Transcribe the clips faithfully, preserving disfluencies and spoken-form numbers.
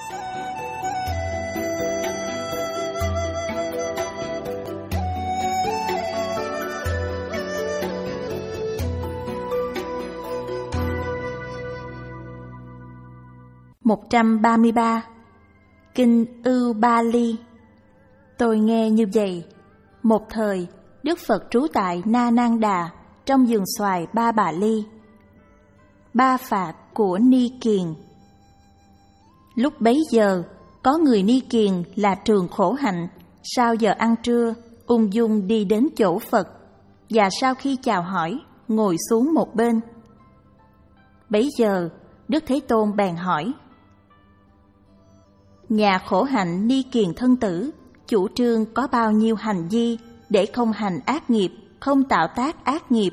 một trăm ba mươi ba. Kinh Ưu Ba Ly. Tôi nghe như vậy. Một thời, Đức Phật trú tại Na Nan Đà trong vườn xoài Ba Bà Ly. Ba phạt của Ni Kiền. Lúc bấy giờ, có người Ni Kiền là Trường Khổ Hạnh, sau giờ ăn trưa, ung dung đi đến chỗ Phật, và sau khi chào hỏi, ngồi xuống một bên. Bấy giờ, Đức Thế Tôn bèn hỏi: Nhà Khổ Hạnh Ni Kiền thân tử, chủ trương có bao nhiêu hành vi để không hành ác nghiệp, không tạo tác ác nghiệp?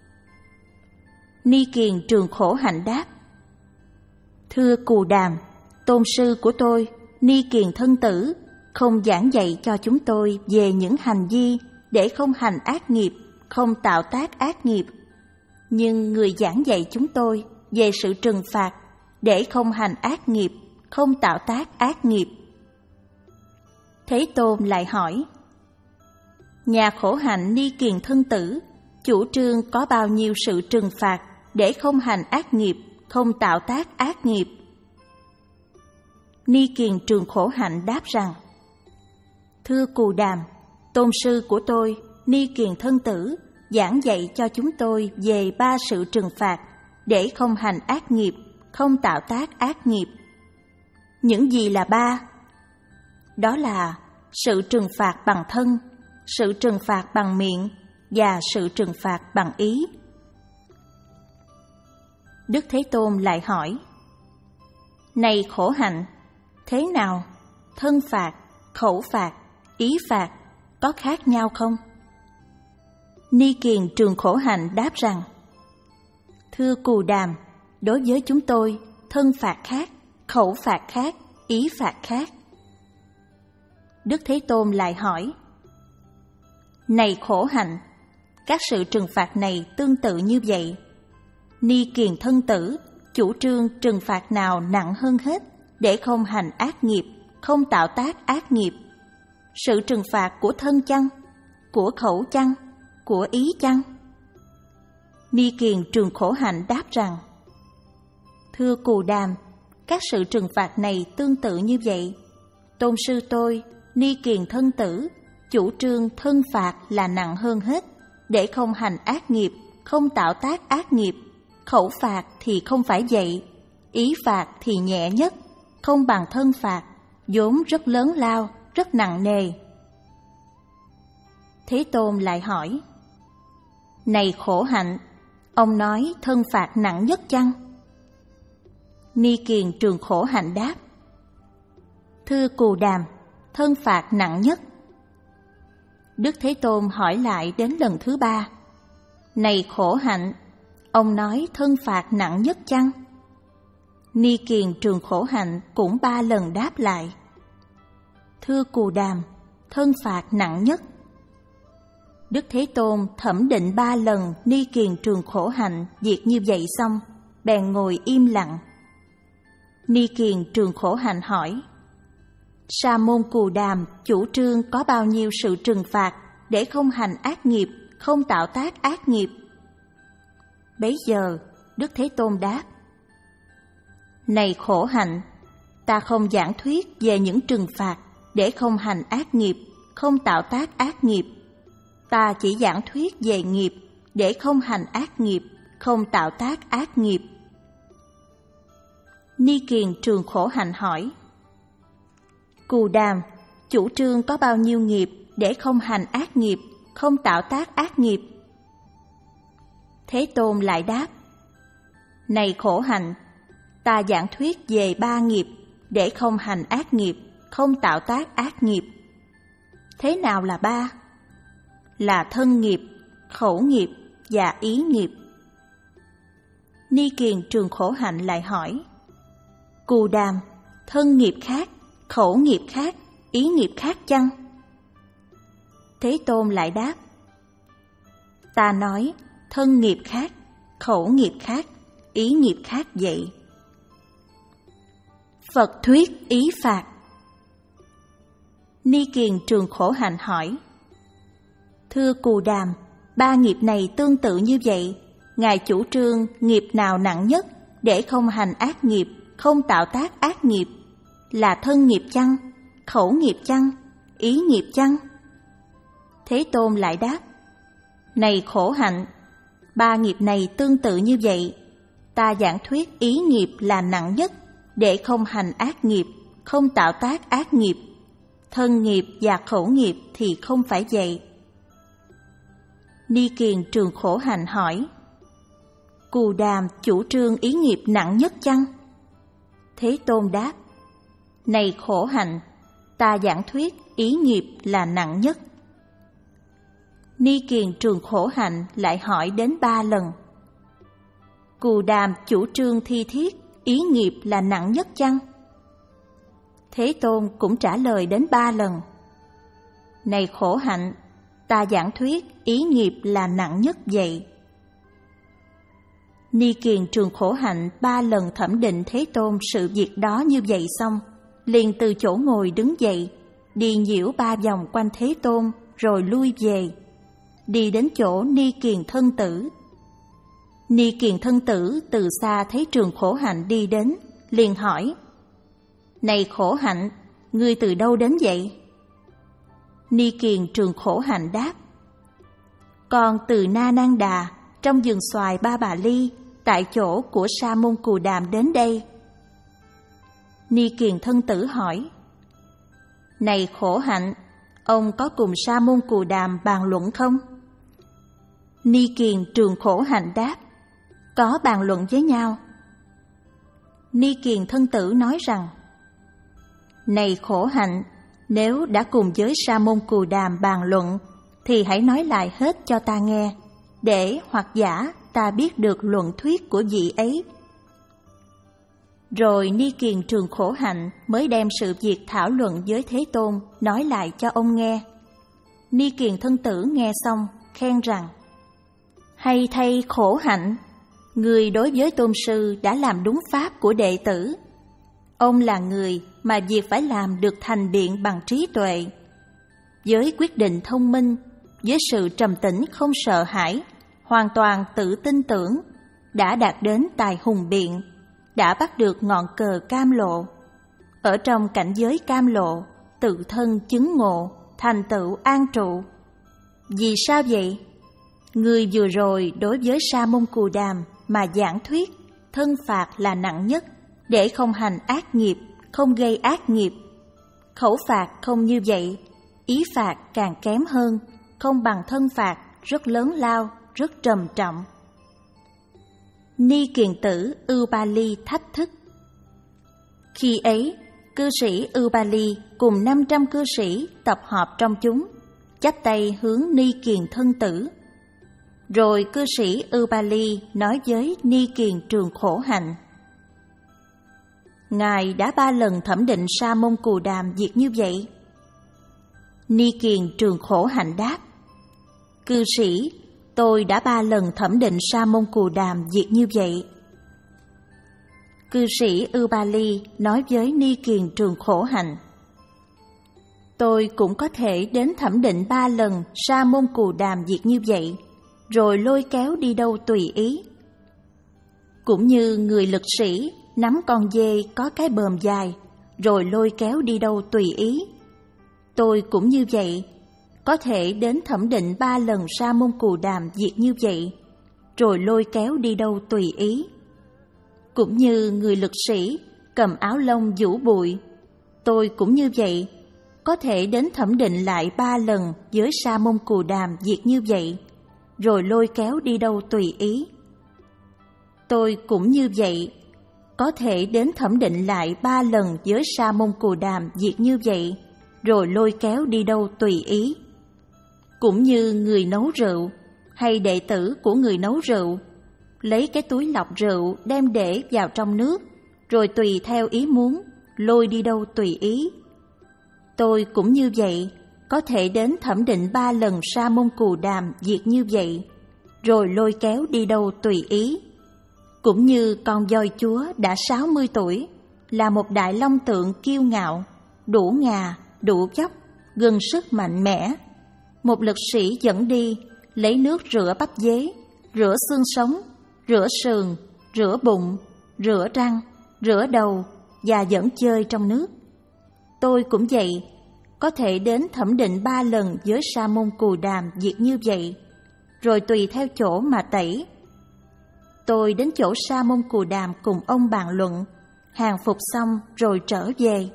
Ni Kiền Trường Khổ Hạnh đáp: Thưa Cù Đàm, tôn sư của tôi, Ni Kiền thân tử, không giảng dạy cho chúng tôi về những hành vi để không hành ác nghiệp, không tạo tác ác nghiệp. Nhưng người giảng dạy chúng tôi về sự trừng phạt để không hành ác nghiệp, không tạo tác ác nghiệp. Thế Tôn lại hỏi: Nhà Khổ Hạnh Ni Kiền thân tử, chủ trương có bao nhiêu sự trừng phạt để không hành ác nghiệp, không tạo tác ác nghiệp? Ni Kiền Trường Khổ Hạnh đáp rằng: Thưa Cù Đàm, tôn sư của tôi, Ni Kiền thân tử, giảng dạy cho chúng tôi về ba sự trừng phạt để không hành ác nghiệp, không tạo tác ác nghiệp. Những gì là ba? Đó là sự trừng phạt bằng thân, sự trừng phạt bằng miệng và sự trừng phạt bằng ý. Đức Thế Tôn lại hỏi: Này Khổ Hạnh, thế nào? Thân phạt, khẩu phạt, ý phạt có khác nhau không? Ni Kiền Trường Khổ Hạnh đáp rằng: Thưa Cù Đàm, đối với chúng tôi, thân phạt khác, khẩu phạt khác, ý phạt khác. Đức Thế Tôn lại hỏi: Này Khổ Hạnh, các sự trừng phạt này tương tự như vậy. Ni Kiền thân tử, chủ trương trừng phạt nào nặng hơn hết để không hành ác nghiệp, không tạo tác ác nghiệp? Sự trừng phạt của thân chăng? Của khẩu chăng? Của ý chăng? Ni Kiền Trường Khổ Hạnh đáp rằng: Thưa Cù Đàm, các sự trừng phạt này tương tự như vậy. Tôn sư tôi, Ni Kiền thân tử, chủ trương thân phạt là nặng hơn hết để không hành ác nghiệp, không tạo tác ác nghiệp. Khẩu phạt thì không phải vậy, ý phạt thì nhẹ nhất, không bằng thân phạt, vốn rất lớn lao, rất nặng nề. Thế Tôn lại hỏi: Này Khổ Hạnh, ông nói thân phạt nặng nhất chăng? Ni Kiền Trường Khổ Hạnh đáp: Thưa Cù Đàm, thân phạt nặng nhất. Đức Thế Tôn hỏi lại đến lần thứ ba: Này Khổ Hạnh, ông nói thân phạt nặng nhất chăng? Ni Kiền Trường Khổ Hạnh cũng ba lần đáp lại: Thưa Cù Đàm, thân phạt nặng nhất. Đức Thế Tôn thẩm định ba lần Ni Kiền Trường Khổ Hạnh việc như vậy xong, bèn ngồi im lặng. Ni Kiền Trường Khổ Hạnh hỏi: Sa môn Cù Đàm chủ trương có bao nhiêu sự trừng phạt để không hành ác nghiệp, không tạo tác ác nghiệp? Bấy giờ Đức Thế Tôn đáp: Này Khổ Hạnh, ta không giảng thuyết về những trừng phạt để không hành ác nghiệp, không tạo tác ác nghiệp. Ta chỉ giảng thuyết về nghiệp để không hành ác nghiệp, không tạo tác ác nghiệp. Ni Kiền Trường Khổ Hạnh hỏi: Cù Đàm, chủ trương có bao nhiêu nghiệp để không hành ác nghiệp, không tạo tác ác nghiệp? Thế Tôn lại đáp: Này Khổ Hạnh, ta giảng thuyết về ba nghiệp để không hành ác nghiệp, không tạo tác ác nghiệp. Thế nào là ba? Là thân nghiệp, khẩu nghiệp và ý nghiệp. Ni Kiền Trường Khổ Hạnh lại hỏi: Cù Đàm, thân nghiệp khác, khẩu nghiệp khác, ý nghiệp khác chăng? Thế Tôn lại đáp: Ta nói thân nghiệp khác, khẩu nghiệp khác, ý nghiệp khác vậy. Phật thuyết ý phạt. Ni Kiền Trường Khổ Hạnh hỏi: Thưa Cù Đàm, ba nghiệp này tương tự như vậy, Ngài chủ trương nghiệp nào nặng nhất để không hành ác nghiệp, không tạo tác ác nghiệp? Là thân nghiệp chăng? Khẩu nghiệp chăng? Ý nghiệp chăng? Thế Tôn lại đáp: Này Khổ Hạnh, ba nghiệp này tương tự như vậy, ta giảng thuyết ý nghiệp là nặng nhất để không hành ác nghiệp, không tạo tác ác nghiệp. Thân nghiệp và khẩu nghiệp thì không phải vậy. Ni Kiền Trường Khổ Hạnh hỏi: Cù Đàm chủ trương ý nghiệp nặng nhất chăng? Thế Tôn đáp: Này Khổ Hạnh, ta giảng thuyết ý nghiệp là nặng nhất. Ni Kiền Trường Khổ Hạnh lại hỏi đến ba lần: Cù Đàm chủ trương thi thiết ý nghiệp là nặng nhất chăng? Thế Tôn cũng trả lời đến ba lần: Này Khổ Hạnh, ta giảng thuyết ý nghiệp là nặng nhất vậy. Ni Kiền Trường Khổ Hạnh ba lần thẩm định Thế Tôn sự việc đó như vậy xong, liền từ chỗ ngồi đứng dậy, đi nhiễu ba vòng quanh Thế Tôn rồi lui về, đi đến chỗ Ni Kiền Thân Tử. Ni Kiền Thân Tử từ xa thấy Trường Khổ Hạnh đi đến, liền hỏi: Này Khổ Hạnh, ngươi từ đâu đến vậy? Ni Kiền Trường Khổ Hạnh đáp: Con từ Na Nan Đà, trong vườn xoài Ba Bà Ly, tại chỗ của Sa môn Cù Đàm đến đây. Ni Kiền Thân Tử hỏi: Này Khổ Hạnh, ông có cùng Sa môn Cù Đàm bàn luận không? Ni Kiền Trường Khổ Hạnh đáp: Có bàn luận với nhau. Ni Kiền Thân Tử nói rằng: Này Khổ Hạnh, nếu đã cùng với Sa môn Cù Đàm bàn luận, thì hãy nói lại hết cho ta nghe, để hoặc giả ta biết được luận thuyết của vị ấy. Rồi Ni Kiền Trường Khổ Hạnh mới đem sự việc thảo luận với Thế Tôn nói lại cho ông nghe. Ni Kiền Thân Tử nghe xong khen rằng: Hay thay Khổ Hạnh, người đối với tôn sư đã làm đúng pháp của đệ tử. Ông là người mà việc phải làm được thành biện bằng trí tuệ, với quyết định thông minh, với sự trầm tĩnh không sợ hãi, hoàn toàn tự tin tưởng, đã đạt đến tài hùng biện, đã bắt được ngọn cờ cam lộ. Ở trong cảnh giới cam lộ, tự thân chứng ngộ, thành tựu an trụ. Vì sao vậy? Người vừa rồi đối với Sa môn Cù Đàm mà giảng thuyết thân phạt là nặng nhất, để không hành ác nghiệp, không gây ác nghiệp. Khẩu phạt không như vậy, ý phạt càng kém hơn, không bằng thân phạt, rất lớn lao, rất trầm trọng. Ni Kiền Tử Ưu-ba-li thách thức. Khi ấy, cư sĩ Ưu-ba-li cùng năm trăm cư sĩ tập họp trong chúng, chắp tay hướng Ni Kiền Thân Tử. Rồi cư sĩ Ưu-ba-li nói với Ni Kiền Trường Khổ Hạnh: Ngài đã ba lần thẩm định Sa môn Cù Đàm việc như vậy. Ni Kiền Trường Khổ Hạnh đáp: Cư sĩ, tôi đã ba lần thẩm định Sa môn Cù Đàm việc như vậy. Cư sĩ Ưu-ba-li nói với Ni Kiền Trường Khổ Hạnh: Tôi cũng có thể đến thẩm định ba lần Sa môn Cù Đàm việc như vậy, rồi lôi kéo đi đâu tùy ý. Cũng như người lực sĩ nắm con dê có cái bờm dài, rồi lôi kéo đi đâu tùy ý. Tôi cũng như vậy, có thể đến thẩm định ba lần Sa môn Cù Đàm việc như vậy, rồi lôi kéo đi đâu tùy ý. Cũng như người lực sĩ cầm áo lông vũ bụi, tôi cũng như vậy, có thể đến thẩm định lại ba lần với Sa môn Cù Đàm việc như vậy, rồi lôi kéo đi đâu tùy ý. Tôi cũng như vậy, có thể đến thẩm định lại ba lần với Sa môn Cù Đàm việc như vậy, rồi lôi kéo đi đâu tùy ý. Cũng như người nấu rượu, hay đệ tử của người nấu rượu, lấy cái túi lọc rượu đem để vào trong nước, rồi tùy theo ý muốn, lôi đi đâu tùy ý. Tôi cũng như vậy, có thể đến thẩm định ba lần Sa môn Cù Đàm việc như vậy, rồi lôi kéo đi đâu tùy ý. Cũng như con voi chúa đã sáu mươi tuổi, là một đại long tượng kiêu ngạo, đủ ngà, đủ dốc, gân sức mạnh mẽ. Một lực sĩ dẫn đi, lấy nước rửa bắp dế, rửa xương sống, rửa sườn, rửa bụng, rửa răng, rửa đầu và dẫn chơi trong nước. Tôi cũng vậy, có thể đến thẩm định ba lần với Sa môn Cù Đàm việc như vậy, rồi tùy theo chỗ mà tẩy. Tôi đến chỗ Sa môn Cù Đàm cùng ông bàn luận, hàng phục xong rồi trở về.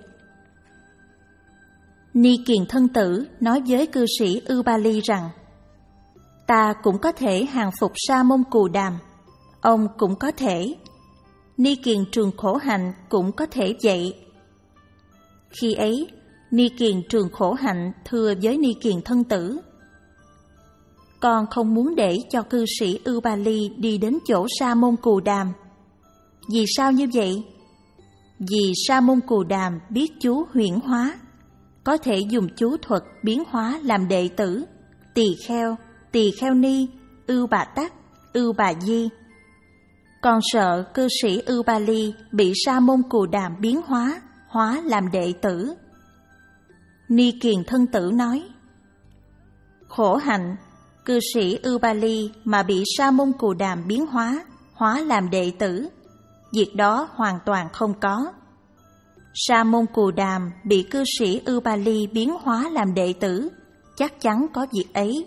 Ni Kiền thân tử nói với cư sĩ Ư Ba Ly rằng: ta cũng có thể hàng phục Sa môn Cù Đàm, ông cũng có thể. Ni Kiền Trường Khổ Hạnh cũng có thể vậy. Khi ấy, Ni Kiền Trường Khổ Hạnh thưa với Ni Kiền thân tử: con không muốn để cho cư sĩ Ư Ba Ly đi đến chỗ Sa môn Cù Đàm. Vì sao như vậy? Vì Sa môn Cù Đàm biết chú huyễn hóa, có thể dùng chú thuật biến hóa làm đệ tử tỳ kheo, tỳ kheo ni, Ưu Bà Tắc, Ưu Bà Di. Con sợ cư sĩ Ư Ba Ly bị Sa môn Cù Đàm biến hóa, hóa làm đệ tử. Ni Kiền thân tử nói: khổ hạnh, cư sĩ Ư Ba Ly mà bị Sa môn Cù Đàm biến hóa, hóa làm đệ tử, việc đó hoàn toàn không có. Sa môn Cù Đàm bị cư sĩ Ư Ba Ly biến hóa làm đệ tử, chắc chắn có việc ấy.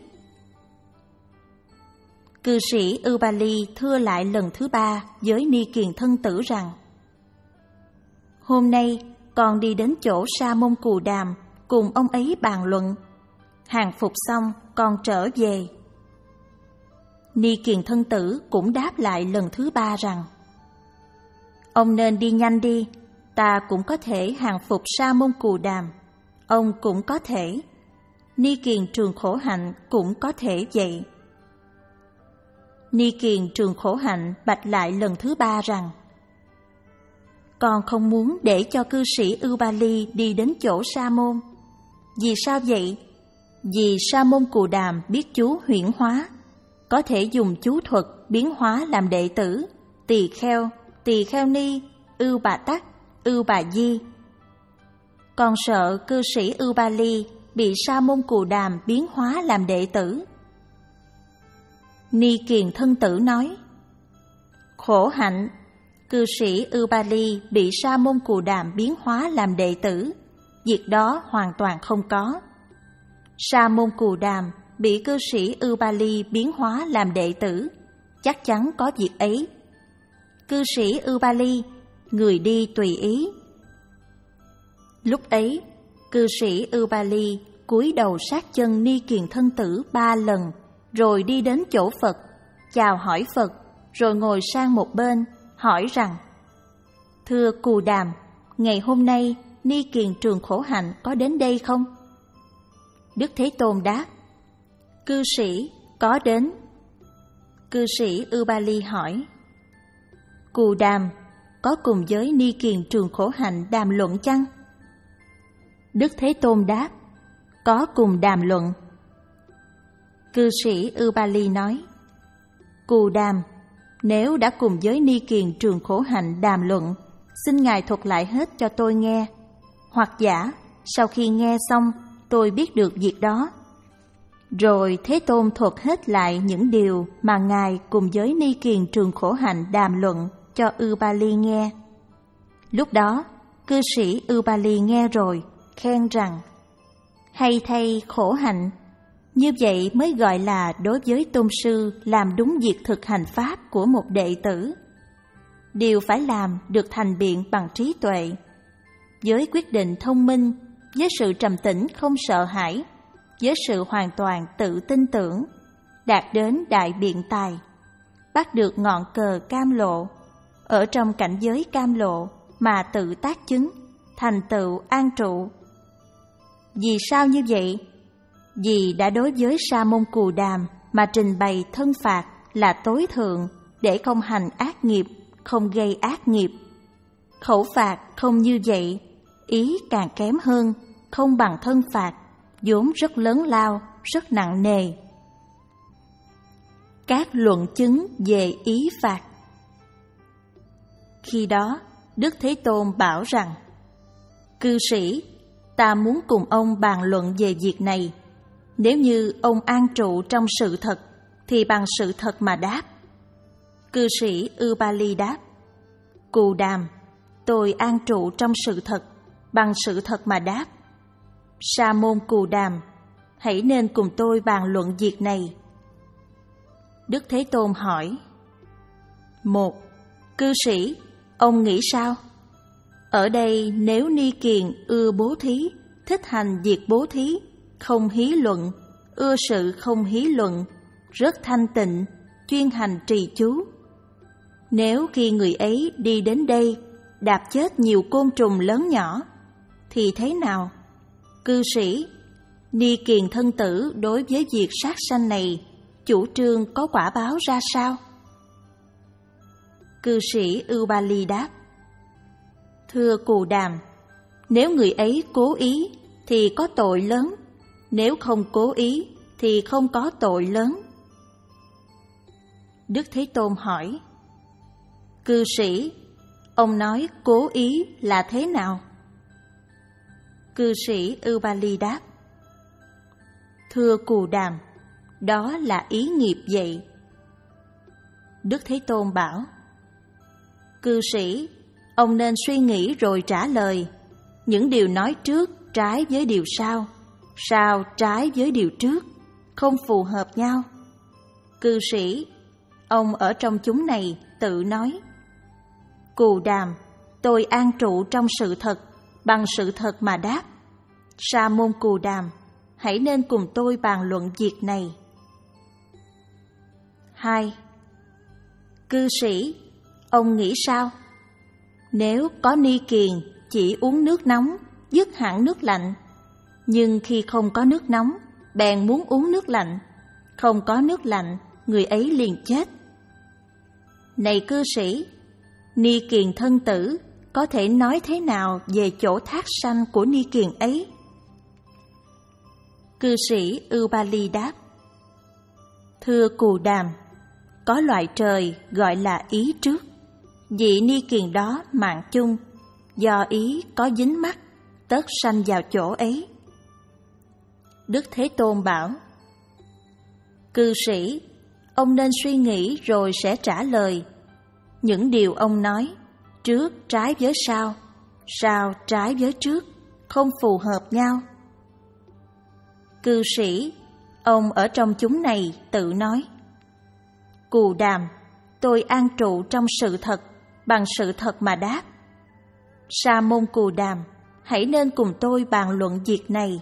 Cư sĩ Ư Ba Ly thưa lại lần thứ ba với Ni Kiền thân tử rằng: hôm nay con đi đến chỗ Sa môn Cù Đàm cùng ông ấy bàn luận, hàng phục xong con trở về. Ni Kiền thân tử cũng đáp lại lần thứ ba rằng: ông nên đi nhanh đi, ta cũng có thể hàng phục Sa môn Cù Đàm, ông cũng có thể. Ni Kiền Trường Khổ Hạnh cũng có thể vậy. Ni Kiền Trường Khổ Hạnh bạch lại lần thứ ba rằng: con không muốn để cho cư sĩ Ư Ba Ly đi đến chỗ Sa môn. Vì sao vậy? Vì Sa môn Cù Đàm biết chú huyễn hóa, có thể dùng chú thuật biến hóa làm đệ tử tỳ kheo, tỳ kheo ni, Ưu Bà Tắc, Ưu Bà Di. Con sợ cư sĩ Ư Ba Ly bị Sa môn Cù Đàm biến hóa làm đệ tử. Ni Kiền thân tử nói: khổ hạnh, cư sĩ Ư Ba Ly bị Sa môn Cù Đàm biến hóa làm đệ tử, việc đó hoàn toàn không có. Sa môn Cù Đàm bị cư sĩ Ư Ba Ly biến hóa làm đệ tử, chắc chắn có việc ấy. Cư sĩ Ư Ba Ly, người đi tùy ý. Lúc ấy, cư sĩ Ư Ba Ly cúi đầu sát chân Ni Kiền thân tử ba lần, rồi đi đến chỗ Phật, chào hỏi Phật, rồi ngồi sang một bên, hỏi rằng: thưa Cù Đàm, ngày hôm nay Ni Kiền Trường Khổ Hạnh có đến đây không? Đức Thế Tôn đáp: cư sĩ có đến. Cư sĩ Ư Ba Ly hỏi: Cù Đàm có cùng với Ni Kiền Trường Khổ Hạnh đàm luận chăng? Đức Thế Tôn đáp: có cùng đàm luận. Cư sĩ Ư Ba Ly nói: Cù Đàm, nếu đã cùng với Ni Kiền Trường Khổ Hạnh đàm luận, xin Ngài thuật lại hết cho tôi nghe. Hoặc giả, sau khi nghe xong, tôi biết được việc đó. Rồi Thế Tôn thuật hết lại những điều mà Ngài cùng với Ni Kiền Trường Khổ Hạnh đàm luận cho Ư Ba Ly nghe. Lúc đó, cư sĩ Ư Ba Ly nghe rồi, khen rằng: hay thay khổ hạnh, như vậy mới gọi là đối với tôn sư làm đúng việc thực hành pháp của một đệ tử. Điều phải làm được thành biện bằng trí tuệ, với quyết định thông minh, với sự trầm tĩnh không sợ hãi, với sự hoàn toàn tự tin tưởng, đạt đến đại biện tài, bắt được ngọn cờ cam lộ, ở trong cảnh giới cam lộ mà tự tác chứng, thành tựu an trụ. Vì sao như vậy? Vì đã đối với Sa môn Cù Đàm mà trình bày thân phạt là tối thượng, để không hành ác nghiệp, không gây ác nghiệp. Khẩu phạt không như vậy, ý càng kém hơn, không bằng thân phạt, vốn rất lớn lao, rất nặng nề. Các luận chứng về ý phạt. Khi đó, Đức Thế Tôn bảo rằng: Cư sĩ, ta muốn cùng ông bàn luận về việc này. Nếu như ông an trụ trong sự thật, thì bằng sự thật mà đáp. Cư sĩ Ubali đáp: Cù Đàm, tôi an trụ trong sự thật, bằng sự thật mà đáp. Sa môn Cù Đàm, hãy nên cùng tôi bàn luận việc này. Đức Thế Tôn hỏi: Một. Cư sĩ, ông nghĩ sao? Ở đây nếu Ni Kiền ưa bố thí, thích hành việc bố thí, không hí luận, ưa sự không hí luận, rất thanh tịnh, chuyên hành trì chú. Nếu khi người ấy đi đến đây đạp chết nhiều côn trùng lớn nhỏ, thì thế nào? Cư sĩ, Ni Kiền thân tử đối với việc sát sanh này chủ trương có quả báo ra sao? Cư sĩ Ubali đáp: Thưa Cù Đàm, nếu người ấy cố ý thì có tội lớn, nếu không cố ý thì không có tội lớn. Đức Thế Tôn hỏi: Cư sĩ, ông nói cố ý là thế nào? Cư sĩ Ubali đáp: Thưa Cù Đàm, đó là ý nghiệp vậy. Đức Thế Tôn bảo: Cư sĩ, ông nên suy nghĩ rồi trả lời. Những điều nói trước trái với điều sau, sau trái với điều trước, không phù hợp nhau. Cư sĩ, ông ở trong chúng này tự nói: Cù Đàm, tôi an trụ trong sự thật, bằng sự thật mà đáp. Sa môn Cù Đàm, hãy nên cùng tôi bàn luận việc này. Hai. Cư sĩ, ông nghĩ sao? Nếu có Ni Kiền chỉ uống nước nóng, dứt hẳn nước lạnh, nhưng khi không có nước nóng, bèn muốn uống nước lạnh, không có nước lạnh, người ấy liền chết. Này cư sĩ, Ni Kiền thân tử có thể nói thế nào về chỗ thác sanh của Ni Kiền ấy? Cư sĩ Ubali đáp: Thưa Cù Đàm, có loại trời gọi là ý trước. Vị Ni Kiền đó mạng chung, do ý có dính mắc, tất sanh vào chỗ ấy. Đức Thế Tôn bảo: Cư sĩ, ông nên suy nghĩ rồi sẽ trả lời. Những điều ông nói, trước trái với sau, sau trái với trước, không phù hợp nhau. Cư sĩ, ông ở trong chúng này tự nói: Cù Đàm, tôi an trụ trong sự thật, bằng sự thật mà đáp. Sa môn Cù Đàm, hãy nên cùng tôi bàn luận việc này.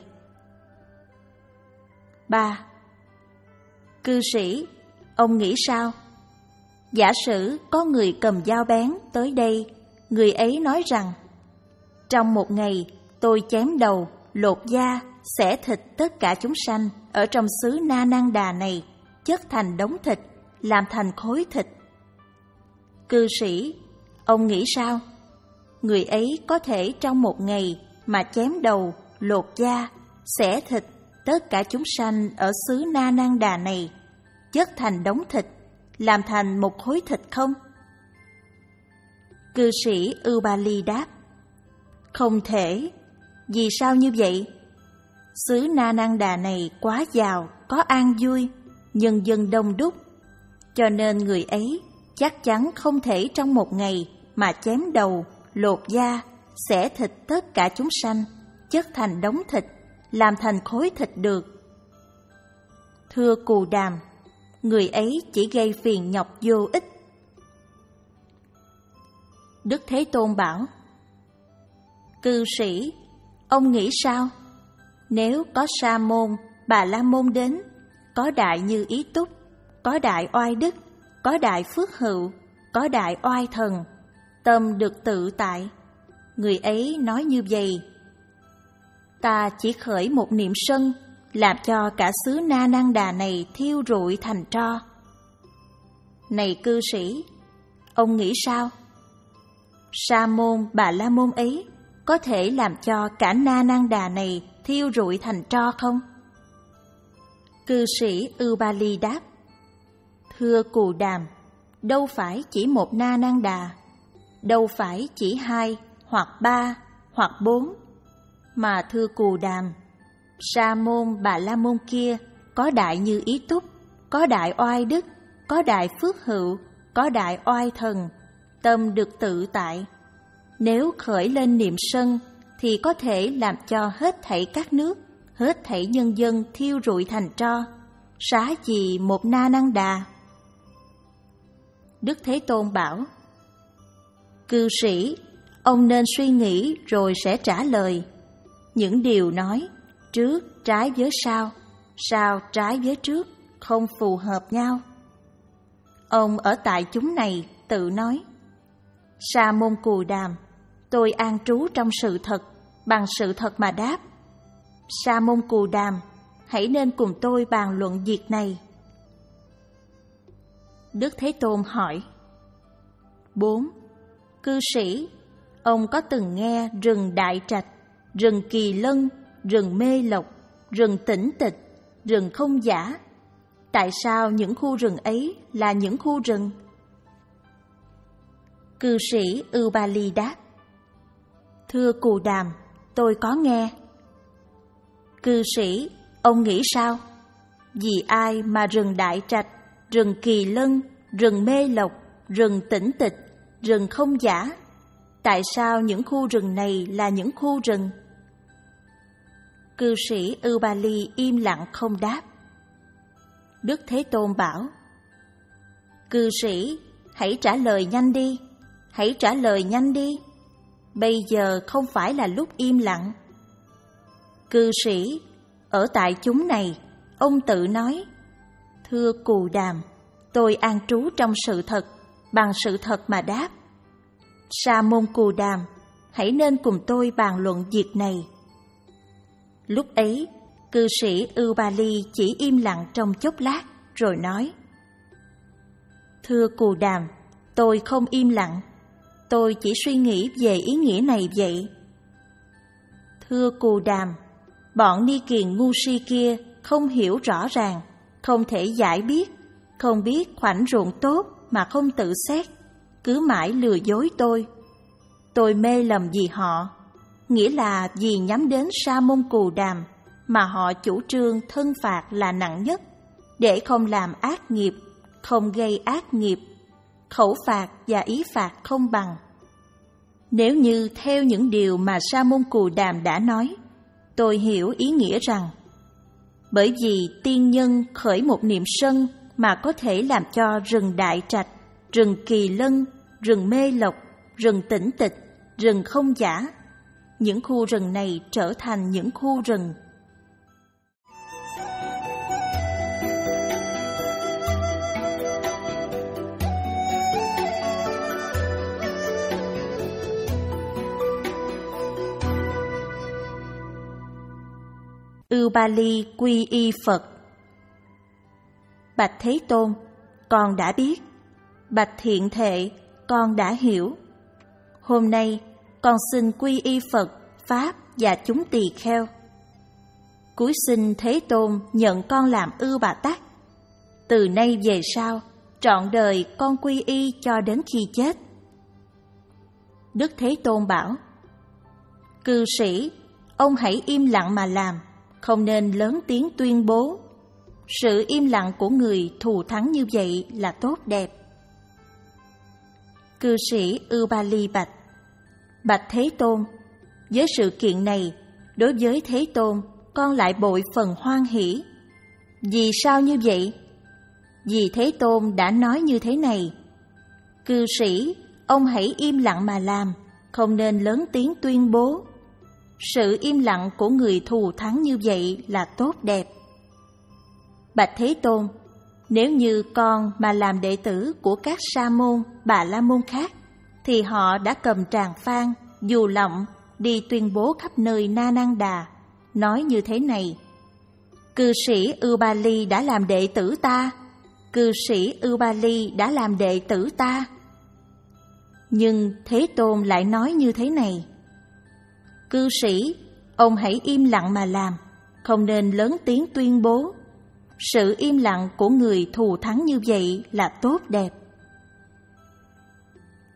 Ba. Cư sĩ, ông nghĩ sao? Giả sử có người cầm dao bén tới đây, người ấy nói rằng: Trong một ngày tôi chém đầu, lột da, xẻ thịt tất cả chúng sanh ở trong xứ Na Nan Đà này, chất thành đống thịt, làm thành khối thịt. Cư sĩ, ông nghĩ sao? Người ấy có thể trong một ngày mà chém đầu, lột da, xẻ thịt tất cả chúng sanh ở xứ Na Nan Đà này, chất thành đống thịt, làm thành một khối thịt không? Cư sĩ Ubali đáp: Không thể. Vì sao như vậy? Xứ Na Nan Đà này quá giàu, có an vui, nhân dân đông đúc, cho nên người ấy chắc chắn không thể trong một ngày mà chém đầu, lột da, xẻ thịt tất cả chúng sanh, chất thành đống thịt, làm thành khối thịt được. Thưa Cù Đàm, người ấy chỉ gây phiền nhọc vô ích. Đức Thế Tôn bảo: Cư sĩ, ông nghĩ sao? Nếu có Sa môn, Bà La môn đến, có đại Như Ý Túc, có đại Oai Đức, có đại Phước Hữu, có đại Oai Thần, tâm được tự tại, người ấy nói như vậy: Ta chỉ khởi một niệm sân, làm cho cả xứ Na Nan Đà này thiêu rụi thành tro. Này cư sĩ, ông nghĩ sao? Sa môn, Bà La môn ấy có thể làm cho cả Na Nan Đà này thiêu rụi thành tro không? Cư sĩ Ubali đáp: Thưa Cù Đàm, đâu phải chỉ một Na Nan Đà. đâu phải chỉ hai hoặc ba hoặc bốn, mà thưa Cù Đàm, Sa môn Bà La môn kia có đại Như Ý Túc, có đại oai đức, có đại phước hữu, có đại oai thần, tâm được tự tại. Nếu khởi lên niệm sân thì có thể làm cho hết thảy các nước, hết thảy nhân dân thiêu rụi thành tro, xá gì một Na Năng Đà. Đức Thế Tôn bảo: Cư sĩ, ông nên suy nghĩ rồi sẽ trả lời. Những điều nói trước trái với sau, sau trái với trước, không phù hợp nhau. Ông ở tại chúng này tự nói: Sa môn Cù Đàm, tôi an trú trong sự thật, bằng sự thật mà đáp. Sa môn Cù Đàm, hãy nên cùng tôi bàn luận việc này. Đức Thế Tôn hỏi: bốn. Cư sĩ, ông có từng nghe rừng Đại Trạch, rừng Kỳ Lân, rừng Mê Lộc, rừng Tĩnh Tịch, rừng Không Giả? Tại sao những khu rừng ấy là những khu rừng? Cư sĩ Ưu Ba Ly đáp: Thưa Cù Đàm, tôi có nghe. Cư sĩ, ông nghĩ sao? Vì ai mà rừng Đại Trạch, rừng Kỳ Lân, rừng Mê Lộc, rừng Tĩnh Tịch, rừng Không Giả? Tại sao những khu rừng này là những khu rừng? Cư sĩ Ưu Ba Ly im lặng không đáp. Đức Thế Tôn bảo: Cư sĩ, hãy trả lời nhanh đi, hãy trả lời nhanh đi. Bây giờ không phải là lúc im lặng. Cư sĩ, ở tại chúng này, ông tự nói: Thưa Cù Đàm, tôi an trú trong sự thật, bằng sự thật mà đáp. Sa môn Cù Đàm, hãy nên cùng tôi bàn luận việc này. Lúc ấy, cư sĩ Ưu Ba Ly chỉ im lặng trong chốc lát, rồi nói: Thưa Cù Đàm, tôi không im lặng, tôi chỉ suy nghĩ về ý nghĩa này vậy. Thưa Cù Đàm, bọn ni kiền ngu si kia không hiểu rõ ràng, không thể giải biết, không biết khoảnh ruộng tốt mà không tự xét, cứ mãi lừa dối tôi. Tôi mê lầm vì họ, nghĩa là vì nhắm đến Sa môn Cù Đàm mà họ chủ trương thân phạt là nặng nhất, để không làm ác nghiệp, không gây ác nghiệp, khẩu phạt và ý phạt không bằng. Nếu như theo những điều mà Sa môn Cù Đàm đã nói, tôi hiểu ý nghĩa rằng, bởi vì tiên nhân khởi một niệm sân mà có thể làm cho rừng Đại Trạch, rừng Kỳ Lân, rừng Mê Lộc, rừng Tĩnh Tịch, rừng Không Giả, những khu rừng này trở thành những khu rừng. Ưu Ba Ly quy y Phật. Bạch Thế Tôn, con đã biết. Bạch Thiện Thệ, con đã hiểu. Hôm nay, con xin quy y Phật, Pháp và chúng tỳ kheo. Cúi xin Thế Tôn nhận con làm Ưu Bà Tắc. Từ nay về sau, trọn đời con quy y cho đến khi chết. Đức Thế Tôn bảo: Cư sĩ, ông hãy im lặng mà làm, không nên lớn tiếng tuyên bố. Sự im lặng của người thù thắng như vậy là tốt đẹp. Cư sĩ Ưu Ba Ly bạch: Bạch Thế Tôn, với sự kiện này, đối với Thế Tôn, con lại bội phần hoan hỷ. Vì sao như vậy? Vì Thế Tôn đã nói như thế này: Cư sĩ, ông hãy im lặng mà làm, không nên lớn tiếng tuyên bố. Sự im lặng của người thù thắng như vậy là tốt đẹp. Bạch Thế Tôn, nếu như con mà làm đệ tử của các sa môn, bà la môn khác, thì họ đã cầm tràng phan, dù lọng, đi tuyên bố khắp nơi Na Năng Đà, nói như thế này: Cư sĩ Ưu Ba Ly đã làm đệ tử ta, cư sĩ Ưu Ba Ly đã làm đệ tử ta. Nhưng Thế Tôn lại nói như thế này: Cư sĩ, ông hãy im lặng mà làm, không nên lớn tiếng tuyên bố. Sự im lặng của người thù thắng như vậy là tốt đẹp.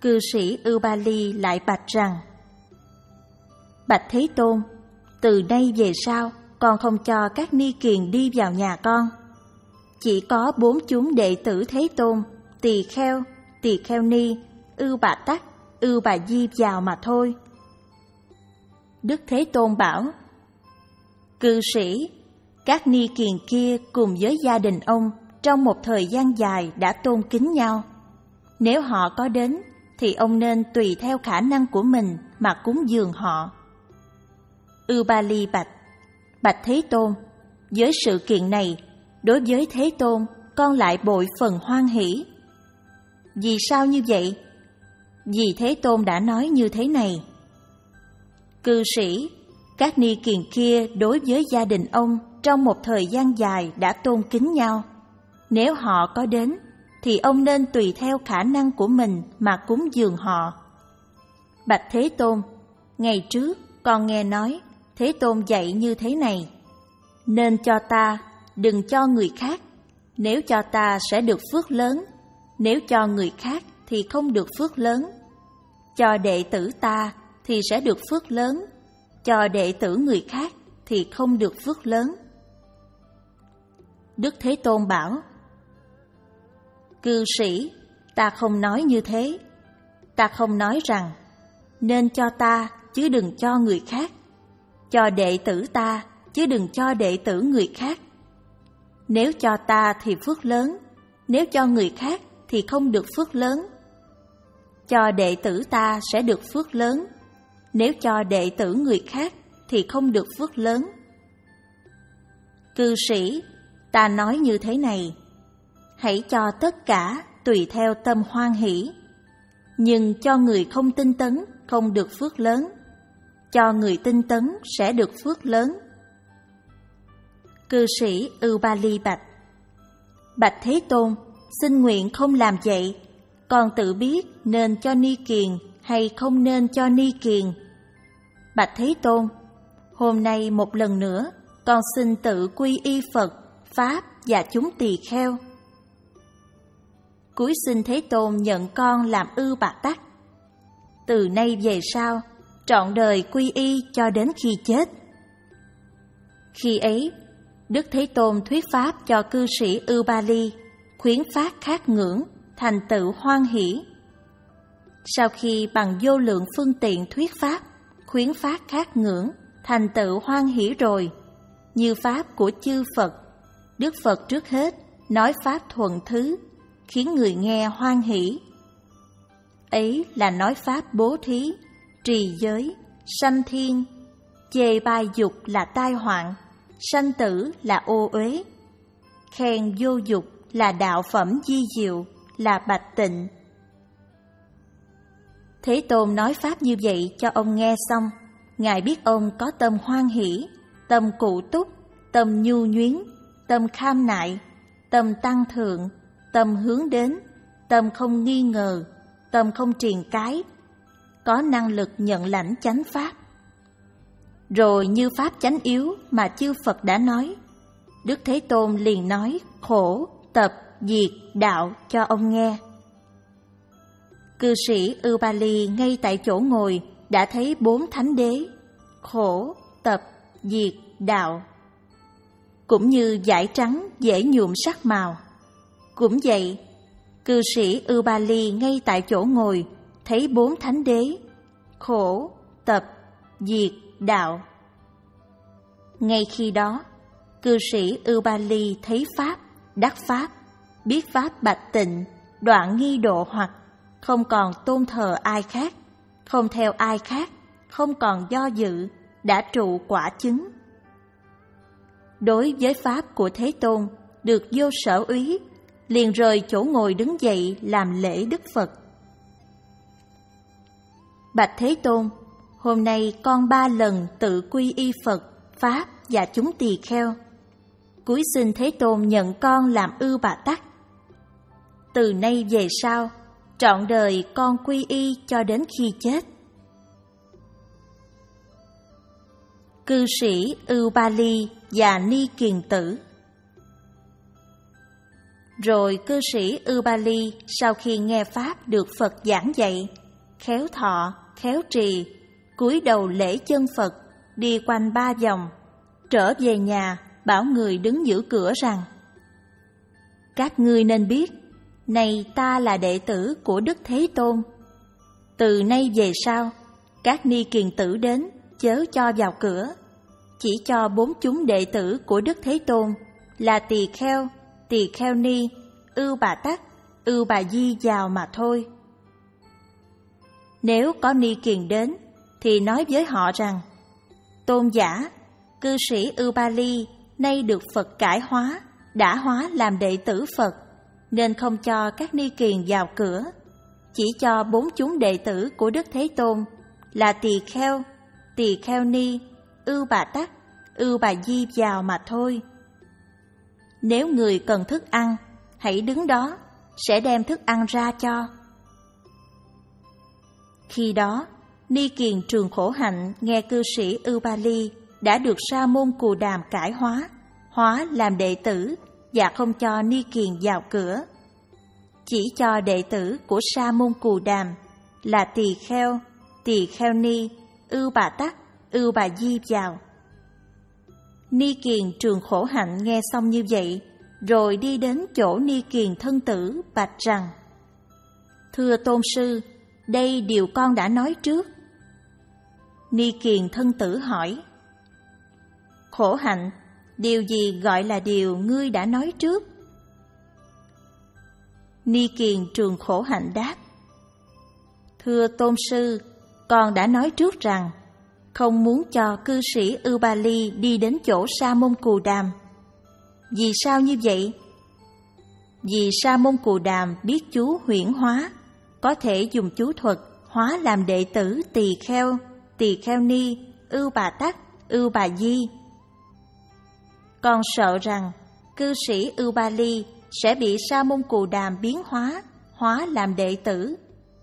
Cư sĩ Ubali lại bạch rằng: Bạch Thế Tôn, từ nay về sau con không cho các ni kiền đi vào nhà con. Chỉ có bốn chúng đệ tử Thế Tôn, Tỳ Kheo, Tỳ Kheo Ni, Ưu Bà Tắc, Ưu Bà Di vào mà thôi. Đức Thế Tôn bảo: Cư sĩ, các ni kiền kia cùng với gia đình ông trong một thời gian dài đã tôn kính nhau. Nếu họ có đến thì ông nên tùy theo khả năng của mình mà cúng dường họ. Ubali bạch: Bạch Thế Tôn, với sự kiện này, đối với Thế Tôn con lại bội phần hoan hỷ. Vì sao như vậy? Vì Thế Tôn đã nói như thế này: Cư sĩ, các ni kiền kia đối với gia đình ông trong một thời gian dài đã tôn kính nhau. Nếu họ có đến thì ông nên tùy theo khả năng của mình mà cúng dường họ. Bạch Thế Tôn, ngày trước con nghe nói Thế Tôn dạy như thế này: Nên cho ta, đừng cho người khác. Nếu cho ta sẽ được phước lớn, nếu cho người khác thì không được phước lớn. Cho đệ tử ta thì sẽ được phước lớn, cho đệ tử người khác thì không được phước lớn. Đức Thế Tôn bảo: Cư sĩ, ta không nói như thế. Ta không nói rằng nên cho ta chứ đừng cho người khác, cho đệ tử ta chứ đừng cho đệ tử người khác. Nếu cho ta thì phước lớn, nếu cho người khác thì không được phước lớn. Cho đệ tử ta sẽ được phước lớn, nếu cho đệ tử người khác thì không được phước lớn. Cư sĩ, ta nói như thế này: Hãy cho tất cả tùy theo tâm hoan hỷ, nhưng cho người không tinh tấn không được phước lớn, cho người tinh tấn sẽ được phước lớn. Cư sĩ Ubali bạch: Bạch Thế Tôn, xin nguyện không làm vậy. Con tự biết nên cho ni kiền hay không nên cho ni kiền. Bạch Thế Tôn, hôm nay một lần nữa con xin tự quy y Phật, Pháp và chúng tỳ kheo. Cúi xin Thế Tôn nhận con làm Ưu Bà Tắc. Từ nay về sau, trọn đời quy y cho đến khi chết. Khi ấy, Đức Thế Tôn thuyết pháp cho cư sĩ Ubali, khuyến phát khát ngưỡng, thành tựu hoan hỷ. Sau khi bằng vô lượng phương tiện thuyết pháp, khuyến phát khát ngưỡng, thành tựu hoan hỷ rồi, như pháp của chư Phật, Đức Phật trước hết nói pháp thuận thứ, khiến người nghe hoan hỷ. Ấy là nói pháp bố thí, trì giới, sanh thiên, chê bai dục là tai hoạn, sanh tử là ô uế, khen vô dục là đạo phẩm di diệu, là bạch tịnh. Thế Tôn nói pháp như vậy cho ông nghe xong, Ngài biết ông có tâm hoan hỷ, tâm cụ túc, tâm nhu nhuyến, tâm kham nại, tâm tăng thượng, tâm hướng đến, tâm không nghi ngờ, tâm không triền cái, có năng lực nhận lãnh chánh pháp. Rồi như pháp chánh yếu mà chư Phật đã nói, Đức Thế Tôn liền nói khổ, tập, diệt, đạo cho ông nghe. Cư sĩ Ubali ngay tại chỗ ngồi đã thấy bốn thánh đế, khổ, tập, diệt, đạo. Cũng như vải trắng dễ nhuộm sắc màu. Cũng vậy, cư sĩ Ubali ngay tại chỗ ngồi thấy bốn thánh đế, khổ, tập, diệt, đạo. Ngay khi đó, cư sĩ Ubali thấy pháp, đắc pháp, biết pháp bạch tịnh, đoạn nghi độ hoặc, không còn tôn thờ ai khác, không theo ai khác, không còn do dự, đã trụ quả chứng. Đối với pháp của Thế Tôn, được vô sở úy, liền rời chỗ ngồi đứng dậy làm lễ Đức Phật. Bạch Thế Tôn, hôm nay con ba lần tự quy y Phật, Pháp và chúng tỳ kheo. Cúi xin Thế Tôn nhận con làm Ưu Bà Tắc. Từ nay về sau, trọn đời con quy y cho đến khi chết. Cư sĩ Ubali và Ni Kiền Tử. Rồi cư sĩ Ubali sau khi nghe Pháp được Phật giảng dạy, khéo thọ, khéo trì, cúi đầu lễ chân Phật, đi quanh ba vòng, trở về nhà bảo người đứng giữ cửa rằng: các ngươi nên biết, này ta là đệ tử của Đức Thế Tôn. Từ nay về sau, các ni kiền tử đến chớ cho vào cửa, chỉ cho bốn chúng đệ tử của Đức Thế Tôn là tỳ kheo, tỳ kheo ni, ưu bà tắc, ưu bà di vào mà thôi. Nếu có ni kiền đến thì nói với họ rằng: tôn giả, cư sĩ Ubali nay được Phật cải hóa, đã hóa làm đệ tử Phật, nên không cho các ni kiền vào cửa, chỉ cho bốn chúng đệ tử của Đức Thế Tôn là tỳ kheo, tỳ kheo ni, ưu bà tắc, ưu bà di vào mà thôi. Nếu người cần thức ăn, hãy đứng đó, sẽ đem thức ăn ra cho. Khi đó, ni kiền Trường Khổ Hạnh nghe cư sĩ Ubali đã được Sa môn Cù Đàm cải hóa, hóa làm đệ tử và không cho ni kiền vào cửa, chỉ cho đệ tử của Sa môn Cù Đàm là tỳ kheo, tỳ kheo ni, ưu bà tắc, ưu bà di vào. Ni kiền Trường Khổ Hạnh nghe xong như vậy, rồi đi đến chỗ ni kiền thân tử bạch rằng: thưa tôn sư, đây điều con đã nói trước. Ni kiền thân tử hỏi: Khổ Hạnh, điều gì gọi là điều ngươi đã nói trước? Ni kiền Trường Khổ Hạnh đáp: thưa tôn sư, con đã nói trước rằng không muốn cho cư sĩ Ubali đi đến chỗ Sa môn Cù Đàm. Vì sao như vậy? Vì Sa môn Cù Đàm biết chú huyễn hóa, có thể dùng chú thuật hóa làm đệ tử tỳ kheo, tỳ kheo ni, ưu bà tắc, ưu bà di. Con sợ rằng cư sĩ Ubali sẽ bị Sa môn Cù Đàm biến hóa, hóa làm đệ tử.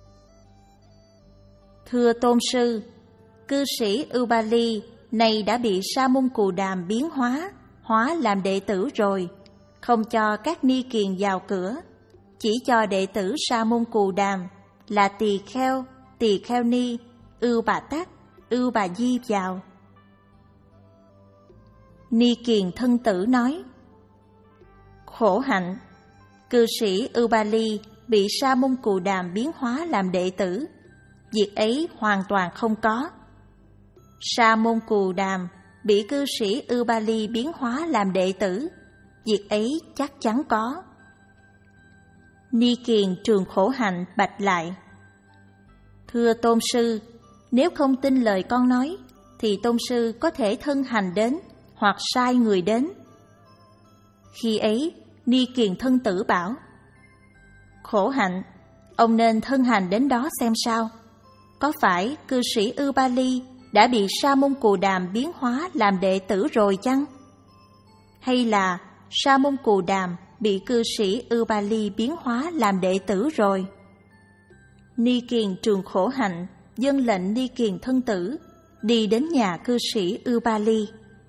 Thưa tôn sư, cư sĩ Ubali này đã bị Sa môn Cù Đàm biến hóa, hóa làm đệ tử rồi, không cho các ni kiền vào cửa, chỉ cho đệ tử Sa môn Cù Đàm là tỳ kheo, tỳ kheo ni, ưu bà tắc, ưu bà di vào. Ni kiền thân tử nói: Khổ Hạnh, cư sĩ Ubali bị Sa môn Cù Đàm biến hóa làm đệ tử, việc ấy hoàn toàn không có. Sa môn Cù Đàm bị cư sĩ Ubali biến hóa làm đệ tử, việc ấy chắc chắn có. Ni kiền Trường Khổ Hạnh bạch lại: thưa tôn sư, nếu không tin lời con nói, thì tôn sư có thể thân hành đến hoặc sai người đến. Khi ấy, ni kiền thân tử bảo: Khổ Hạnh, ông nên thân hành đến đó xem sao. Có phải cư sĩ Ubali đã bị Sa môn Cù Đàm biến hóa làm đệ tử rồi chăng? Hay là Sa môn Cù Đàm bị cư sĩ Ubali biến hóa làm đệ tử rồi? Ni kiền Trường Khổ Hạnh dâng lệnh ni kiền thân tử đi đến nhà cư sĩ Ubali.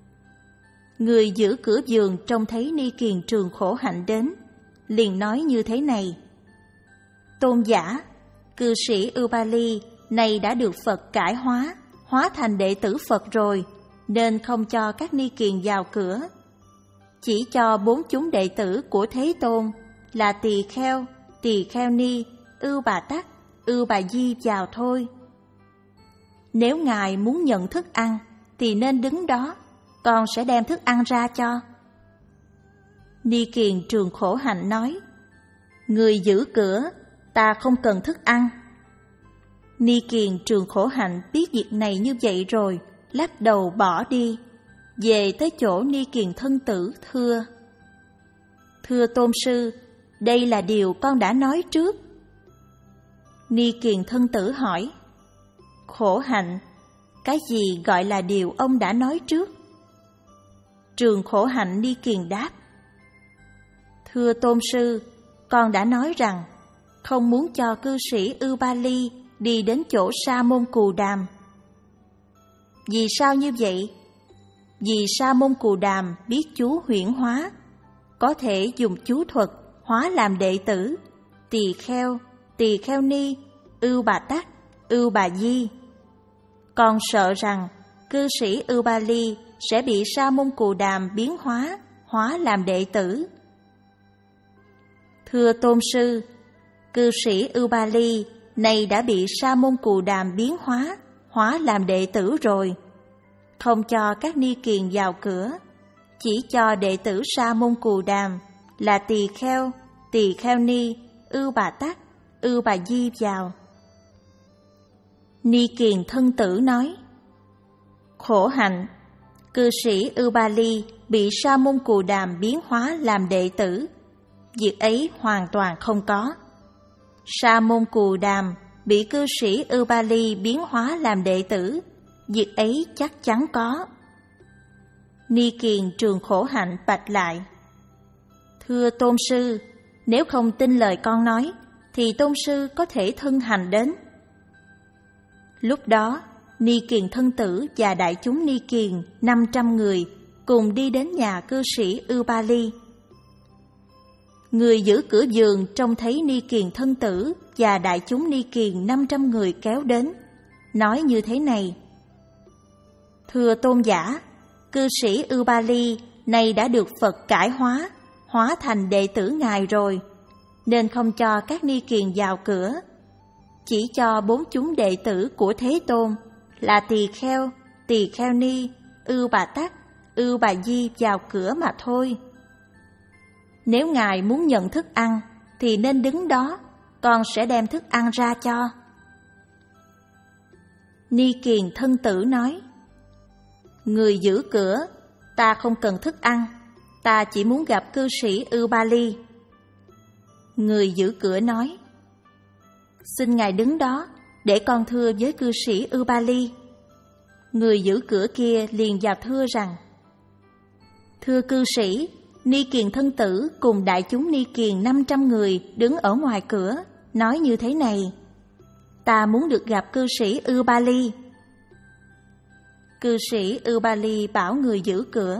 Người giữ cửa vườn trông thấy ni kiền Trường Khổ Hạnh đến, liền nói như thế này: tôn giả, cư sĩ Ubali này đã được Phật cải hóa, hóa thành đệ tử Phật rồi, nên không cho các ni kiền vào cửa, chỉ cho bốn chúng đệ tử của Thế Tôn là tỳ kheo, tỳ kheo ni, ưu bà tắc, ưu bà di vào thôi. Nếu ngài muốn nhận thức ăn thì nên đứng đó, con sẽ đem thức ăn ra cho. Ni kiền Trường Khổ Hạnh nói: người giữ cửa, ta không cần thức ăn. Ni kiền Trường Khổ Hạnh biết việc này như vậy rồi, lắc đầu bỏ đi, về tới chỗ ni kiền thân tử thưa: thưa tôn sư, đây là điều con đã nói trước. Ni kiền thân tử hỏi: Khổ Hạnh, cái gì gọi là điều ông đã nói trước? Trường Khổ Hạnh ni kiền đáp: thưa tôn sư, con đã nói rằng không muốn cho cư sĩ Ubali đi đến chỗ Sa môn Cù Đàm. Vì sao như vậy? Vì Sa môn Cù Đàm biết chú huyễn hóa, có thể dùng chú thuật hóa làm đệ tử, tỳ kheo, tỳ kheo ni, Ưu Bà Tát, Ưu Bà Di. Con sợ rằng cư sĩ Ưu Ba Ly sẽ bị Sa môn Cù Đàm biến hóa, hóa làm đệ tử. Thưa Tôn sư, cư sĩ Ưu Ba Ly này đã bị Sa môn Cù Đàm biến hóa, hóa làm đệ tử rồi. Không cho các ni kiền vào cửa, chỉ cho đệ tử Sa môn Cù Đàm là tỳ kheo, tỳ kheo ni, Ưu Bà Tát, Ưu Bà Di vào. Ni kiền thân tử nói: khổ hạnh, cư sĩ Ưu Ba Ly bị Sa môn Cù Đàm biến hóa làm đệ tử, việc ấy hoàn toàn không có. Sa môn Cù Đàm bị cư sĩ Ưu Ba Ly biến hóa làm đệ tử, việc ấy chắc chắn có. Ni kiền trường khổ hạnh bạch lại: thưa Tôn sư, nếu không tin lời con nói, thì Tôn sư có thể thân hành đến. Lúc đó, Ni kiền thân tử và đại chúng Ni kiền năm trăm người cùng đi đến nhà cư sĩ Ưu Ba Ly. Người giữ cửa vườn trông thấy Ni kiền thân tử và đại chúng Ni kiền năm trăm người kéo đến, nói như thế này: thưa tôn giả, cư sĩ Ưu Ba Ly này đã được Phật cải hóa, hóa thành đệ tử Ngài rồi, nên không cho các ni kiền vào cửa, chỉ cho bốn chúng đệ tử của Thế Tôn là tỳ kheo, tỳ kheo ni, Ưu Bà Tát, Ưu Bà Di vào cửa mà thôi. Nếu Ngài muốn nhận thức ăn thì nên đứng đó, con sẽ đem thức ăn ra cho. Ni kiền thân tử nói: người giữ cửa, ta không cần thức ăn, ta chỉ muốn gặp cư sĩ Ưu Ba Ly. Người giữ cửa nói: xin Ngài đứng đó, để con thưa với cư sĩ Ưu Ba Ly. Người giữ cửa kia liền vào thưa rằng: thưa cư sĩ, Ni kiền thân tử cùng đại chúng Ni kiền năm trăm người đứng ở ngoài cửa, nói như thế này: ta muốn được gặp cư sĩ Ưu Ba Ly. Cư sĩ Ưu Ba Ly bảo người giữ cửa: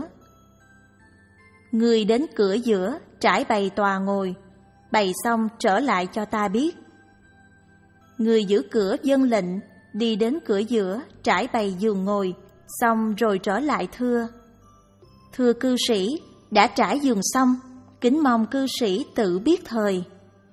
người đến cửa giữa trải bày tòa ngồi, bày xong trở lại cho ta biết. Người giữ cửa vâng lệnh, đi đến cửa giữa trải bày giường ngồi, xong rồi trở lại thưa: thưa cư sĩ, đã trải giường xong, kính mong cư sĩ tự biết thời.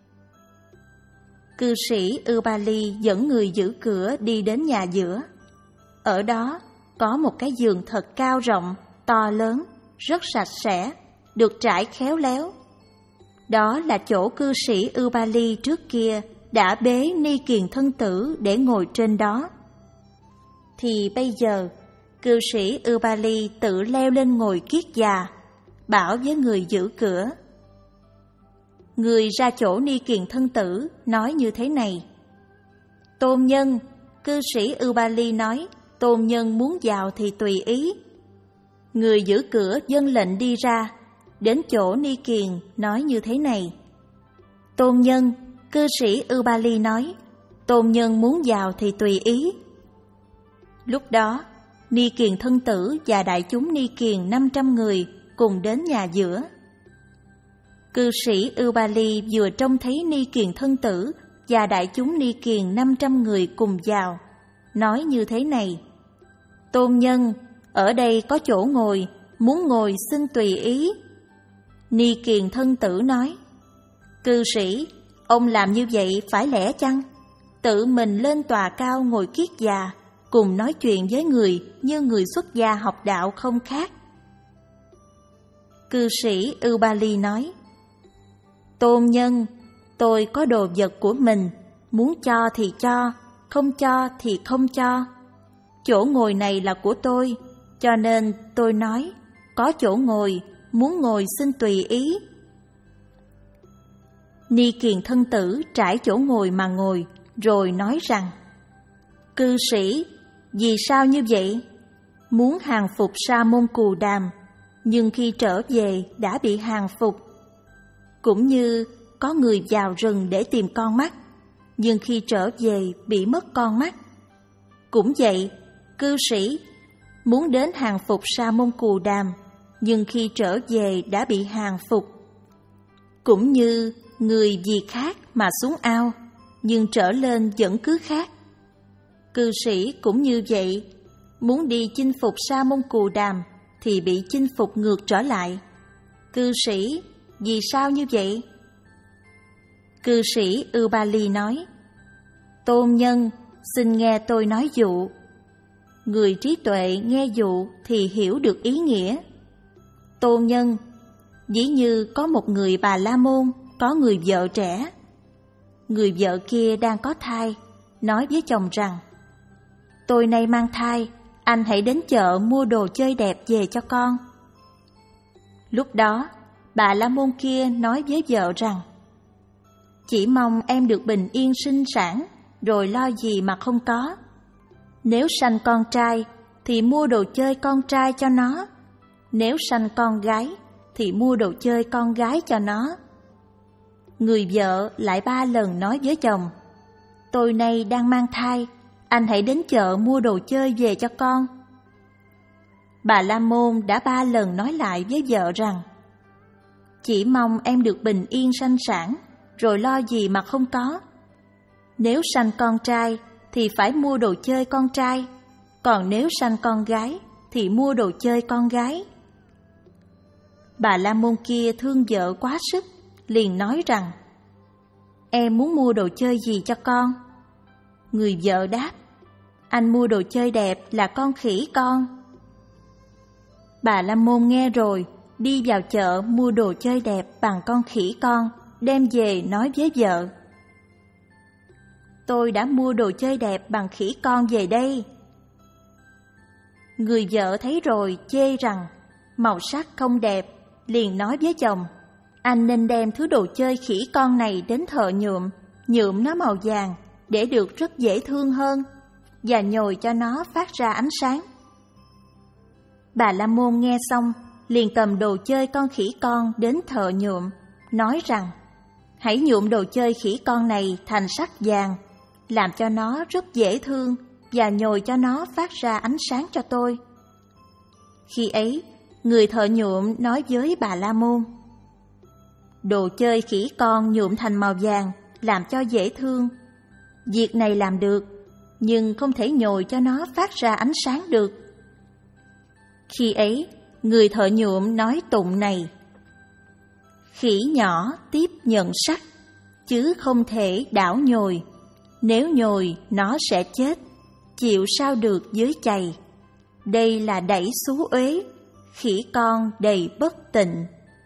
Cư sĩ Ưu Ba Ly dẫn người giữ cửa đi đến nhà giữa. Ở đó có một cái giường thật cao rộng, to lớn, rất sạch sẽ, được trải khéo léo. Đó là chỗ cư sĩ Ưu Ba Ly trước kia đã bế Ni kiền thân tử để ngồi trên đó. Thì bây giờ, cư sĩ Ưu Ba Ly tự leo lên ngồi kiết già, bảo với người giữ cửa. Người ra chỗ Ni kiền thân tử nói như thế này: tôn nhân, cư sĩ Ưu Ba Ly nói tôn nhân muốn vào thì tùy ý. Người giữ cửa vâng lệnh đi ra, đến chỗ Ni kiền nói như thế này: tôn nhân, cư sĩ Ưu Ba Ly nói tôn nhân muốn vào thì tùy ý. Lúc đó, Ni kiền thân tử và đại chúng Ni kiền năm trăm người cùng đến nhà giữa. Cư sĩ Ưu Ba Ly vừa trông thấy Ni kiền thân tử và đại chúng Ni kiền năm trăm người cùng vào, nói như thế này: tôn nhân, ở đây có chỗ ngồi, muốn ngồi xin tùy ý. Ni kiền thân tử nói: cư sĩ, ông làm như vậy phải lẽ chăng? Tự mình lên tòa cao ngồi kiết già, cùng nói chuyện với người như người xuất gia học đạo không khác. Cư sĩ Ưu Ba Ly nói: tôn nhân, tôi có đồ vật của mình, muốn cho thì cho, không cho thì không cho. Chỗ ngồi này là của tôi, cho nên tôi nói, có chỗ ngồi, muốn ngồi xin tùy ý. Ni kiền thân tử trải chỗ ngồi mà ngồi, rồi nói rằng: cư sĩ, vì sao như vậy? Muốn hàng phục Sa môn Cù Đàm, nhưng khi trở về đã bị hàng phục. Cũng như có người vào rừng để tìm con mắt, nhưng khi trở về bị mất con mắt. Cũng vậy, cư sĩ, muốn đến hàng phục Sa môn Cù Đàm, nhưng khi trở về đã bị hàng phục. Cũng như người vì khác mà xuống ao, nhưng trở lên vẫn cứ khác. Cư sĩ cũng như vậy, muốn đi chinh phục Sa môn Cù Đàm thì bị chinh phục ngược trở lại. Cư sĩ, vì sao như vậy? Cư sĩ Ubali nói: Tôn nhân, xin nghe tôi nói dụ. Người trí tuệ nghe dụ thì hiểu được ý nghĩa. Tôn nhân, ví như có một người Bà La Môn có người vợ trẻ. Người vợ kia đang có thai, nói với chồng rằng: Tôi nay mang thai, anh hãy đến chợ mua đồ chơi đẹp về cho con. Lúc đó, Bà La Môn kia nói với vợ rằng: Chỉ mong em được bình yên sinh sản, rồi lo gì mà không có. Nếu sanh con trai thì mua đồ chơi con trai cho nó, nếu sanh con gái thì mua đồ chơi con gái cho nó. Người vợ lại ba lần nói với chồng: Tôi nay đang mang thai, anh hãy đến chợ mua đồ chơi về cho con. Bà La Môn đã ba lần nói lại với vợ rằng: Chỉ mong em được bình yên sanh sản, rồi lo gì mà không có. Nếu sanh con trai thì phải mua đồ chơi con trai, còn nếu sanh con gái thì mua đồ chơi con gái. Bà La Môn kia thương vợ quá sức, liền nói rằng: Em muốn mua đồ chơi gì cho con? Người vợ đáp: Anh mua đồ chơi đẹp là con khỉ con. Bà La Môn nghe rồi, đi vào chợ mua đồ chơi đẹp bằng con khỉ con, đem về nói với vợ: Tôi đã mua đồ chơi đẹp bằng khỉ con về đây. Người vợ thấy rồi chê rằng màu sắc không đẹp, liền nói với chồng: Anh nên đem thứ đồ chơi khỉ con này đến thợ nhuộm, nhuộm nó màu vàng để được rất dễ thương hơn, và nhồi cho nó phát ra ánh sáng. Bà La Môn nghe xong, liền cầm đồ chơi con khỉ con đến thợ nhuộm, nói rằng: Hãy nhuộm đồ chơi khỉ con này thành sắc vàng, làm cho nó rất dễ thương và nhồi cho nó phát ra ánh sáng cho tôi. Khi ấy, người thợ nhuộm nói với Bà La Môn: Đồ chơi khỉ con nhuộm thành màu vàng làm cho dễ thương, việc này làm được, nhưng không thể nhồi cho nó phát ra ánh sáng được. Khi ấy, người thợ nhuộm nói tụng này: Khỉ nhỏ tiếp nhận sắc, chứ không thể đảo nhồi. Nếu nhồi nó sẽ chết, chịu sao được dưới chày. Đây là đẩy xú uế, khỉ con đầy bất tịnh.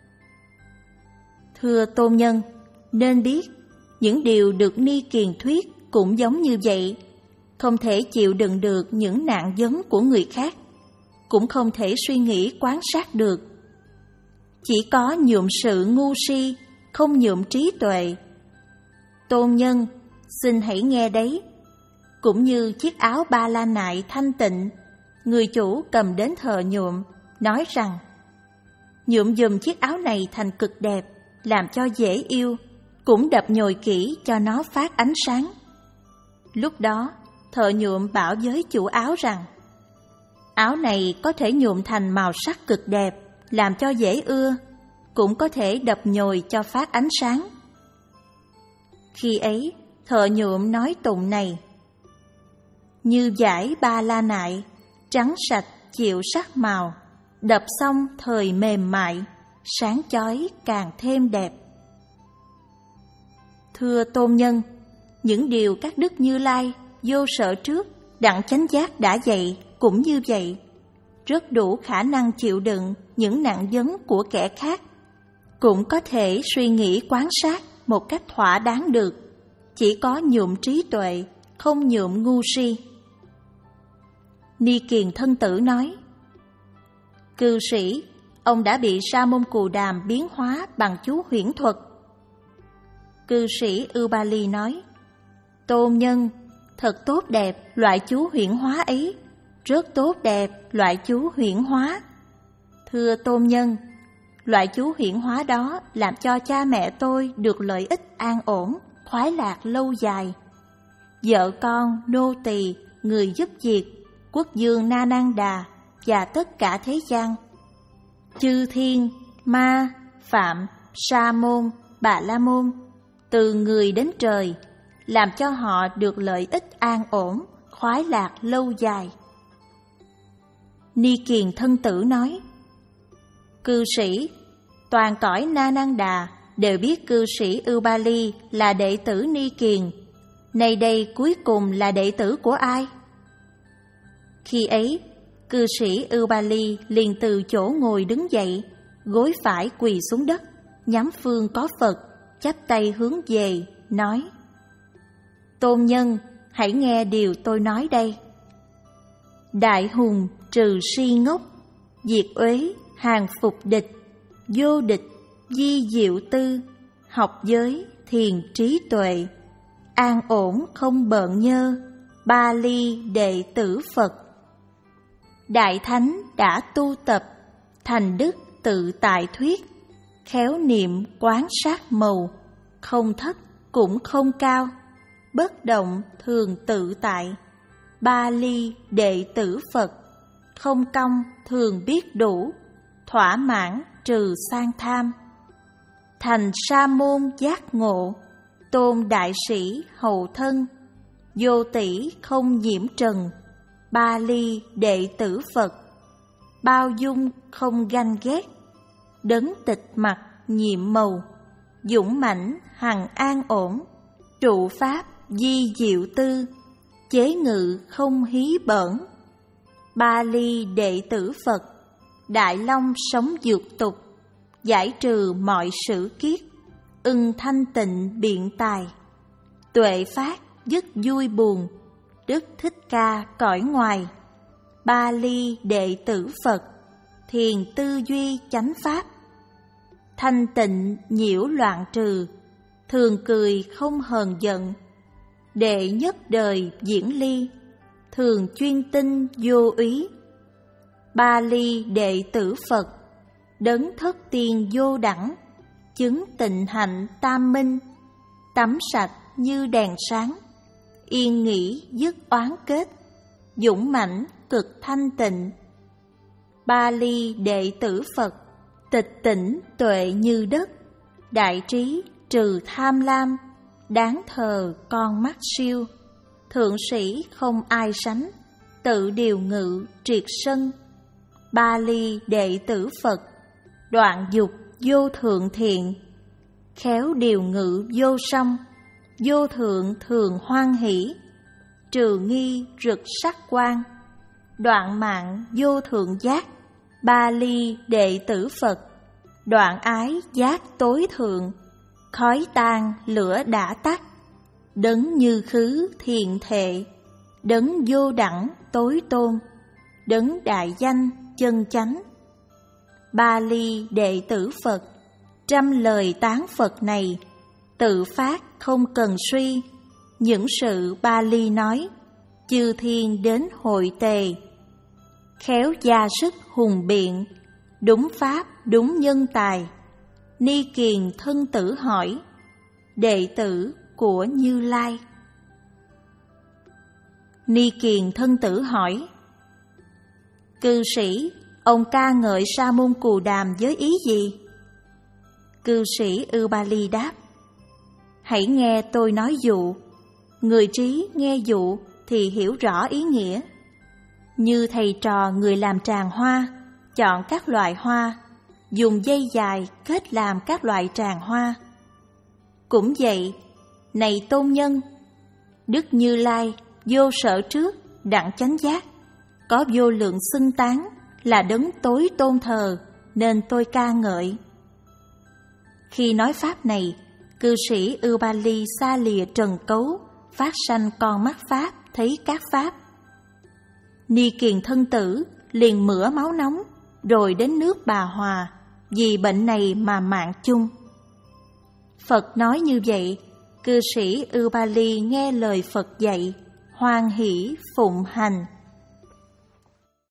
Thưa tôn nhân, nên biết những điều được Ni Kiền thuyết cũng giống như vậy. Không thể chịu đựng được những nạn vấn của người khác, cũng không thể suy nghĩ quan sát được. Chỉ có nhuộm sự ngu si, không nhuộm trí tuệ. Tôn nhân, xin hãy nghe đấy. Cũng như chiếc áo ba la nại thanh tịnh, người chủ cầm đến thợ nhuộm, nói rằng: Nhuộm dùm chiếc áo này thành cực đẹp, làm cho dễ yêu, cũng đập nhồi kỹ cho nó phát ánh sáng. Lúc đó, thợ nhuộm bảo với chủ áo rằng: Áo này có thể nhuộm thành màu sắc cực đẹp, làm cho dễ ưa, cũng có thể đập nhồi cho phát ánh sáng. Khi ấy, thợ nhuộm nói tụng này: Như vải ba la nại, trắng sạch chịu sắc màu, đập xong thời mềm mại, sáng chói càng thêm đẹp. Thưa tôn nhân, những điều các đức Như Lai vô sở trước đặng chánh giác đã dạy cũng như vậy, rất đủ khả năng chịu đựng những nặng vấn của kẻ khác, cũng có thể suy nghĩ quan sát một cách thỏa đáng được. Chỉ có nhuộm trí tuệ, không nhuộm ngu si. Ni Kiền Thân Tử nói: Cư sĩ, ông đã bị Sa môn Cù Đàm biến hóa bằng chú huyễn thuật. Cư sĩ Ubali nói: Tôn nhân, thật tốt đẹp loại chú huyễn hóa ấy, rất tốt đẹp loại chú huyễn hóa. Thưa tôn nhân, loại chú huyễn hóa đó làm cho cha mẹ tôi được lợi ích an ổn, khoái lạc lâu dài. Vợ con, nô tỳ, người giúp việc, quốc vương Na Nan Đà và tất cả thế gian, chư thiên, ma, phạm, sa môn, Bà La Môn, từ người đến trời, làm cho họ được lợi ích an ổn, khoái lạc lâu dài. Ni Kiền Thân Tử nói: Cư sĩ, toàn cõi Na Nan Đà đều biết cư sĩ Ubali là đệ tử Ni Kiền. Nay đây cuối cùng là đệ tử của ai? Khi ấy, cư sĩ Ubali liền từ chỗ ngồi đứng dậy, gối phải quỳ xuống đất, nhắm phương có Phật, chắp tay hướng về, nói: Tôn nhân, hãy nghe điều tôi nói đây. Đại hùng trừ si ngốc, diệt uế hàng phục địch, vô địch di diệu tư, học giới thiền trí tuệ, an ổn không bợn nhơ, ba ly đệ tử Phật. Đại thánh đã tu tập, thành đức tự tại thuyết, khéo niệm quán sát màu, không thấp cũng không cao, bất động thường tự tại, ba ly đệ tử Phật, không công thường biết đủ, thỏa mãn trừ sang tham. Thành sa môn giác ngộ, tôn đại sĩ hậu thân, vô tỷ không nhiễm trần, ba ly đệ tử Phật, bao dung không ganh ghét, đấng tịch mặt nhiệm màu, dũng mãnh hằng an ổn, trụ pháp di diệu tư, chế ngự không hí bỡn, ba ly đệ tử Phật, đại long sống dược tục, giải trừ mọi sự kiết, ưng thanh tịnh biện tài, tuệ phát dứt vui buồn, Đức Thích Ca cõi ngoài, ba ly đệ tử Phật, thiền tư duy chánh pháp, thanh tịnh nhiễu loạn trừ, thường cười không hờn giận, đệ nhất đời diễn ly, thường chuyên tinh vô úy, ba ly đệ tử Phật, đấng thất tiên vô đẳng, chứng tịnh hạnh tam minh, tắm sạch như đèn sáng, yên nghỉ dứt oán kết, dũng mãnh cực thanh tịnh, ba ly đệ tử Phật, tịch tỉnh tuệ như đất, đại trí trừ tham lam, đáng thờ con mắt siêu, thượng sĩ không ai sánh, tự điều ngự triệt sân, ba ly đệ tử Phật, đoạn dục vô thượng thiện, khéo điều ngự vô song, vô thượng thường hoan hỷ, trừ nghi rực sắc quang, đoạn mạng vô thượng giác, ba ly đệ tử Phật, đoạn ái giác tối thượng, khói tan lửa đã tắt, đấng như khứ thiện thệ, đấng vô đẳng tối tôn, đấng đại danh chân chánh, ba ly đệ tử Phật, trăm lời tán Phật này, tự phát không cần suy, những sự ba ly nói, chư thiên đến hội tề, khéo gia sức hùng biện, đúng pháp đúng nhân tài. Ni Kiền Thân Tử hỏi, đệ tử của Như Lai. Ni Kiền Thân Tử hỏi, cư sĩ, ông ca ngợi Sa môn Cù Đàm với ý gì? Cư sĩ Ubali đáp, hãy nghe tôi nói dụ, người trí nghe dụ thì hiểu rõ ý nghĩa. Như thầy trò người làm tràng hoa, chọn các loại hoa, dùng dây dài kết làm các loại tràng hoa. Cũng vậy, này tôn nhân, Đức Như Lai vô sở trước, đặng chánh giác, có vô lượng xưng tán, là đấng tối tôn thờ, nên tôi ca ngợi. Khi nói pháp này, cư sĩ Ubali xa lìa trần cấu, phát sanh con mắt pháp, thấy các pháp. Ni Kiền Thân Tử liền mửa máu nóng, rồi đến nước Bà Hòa, vì bệnh này mà mạng chung. Phật nói như vậy, cư sĩ Ubali nghe lời Phật dạy, hoan hỷ phụng hành.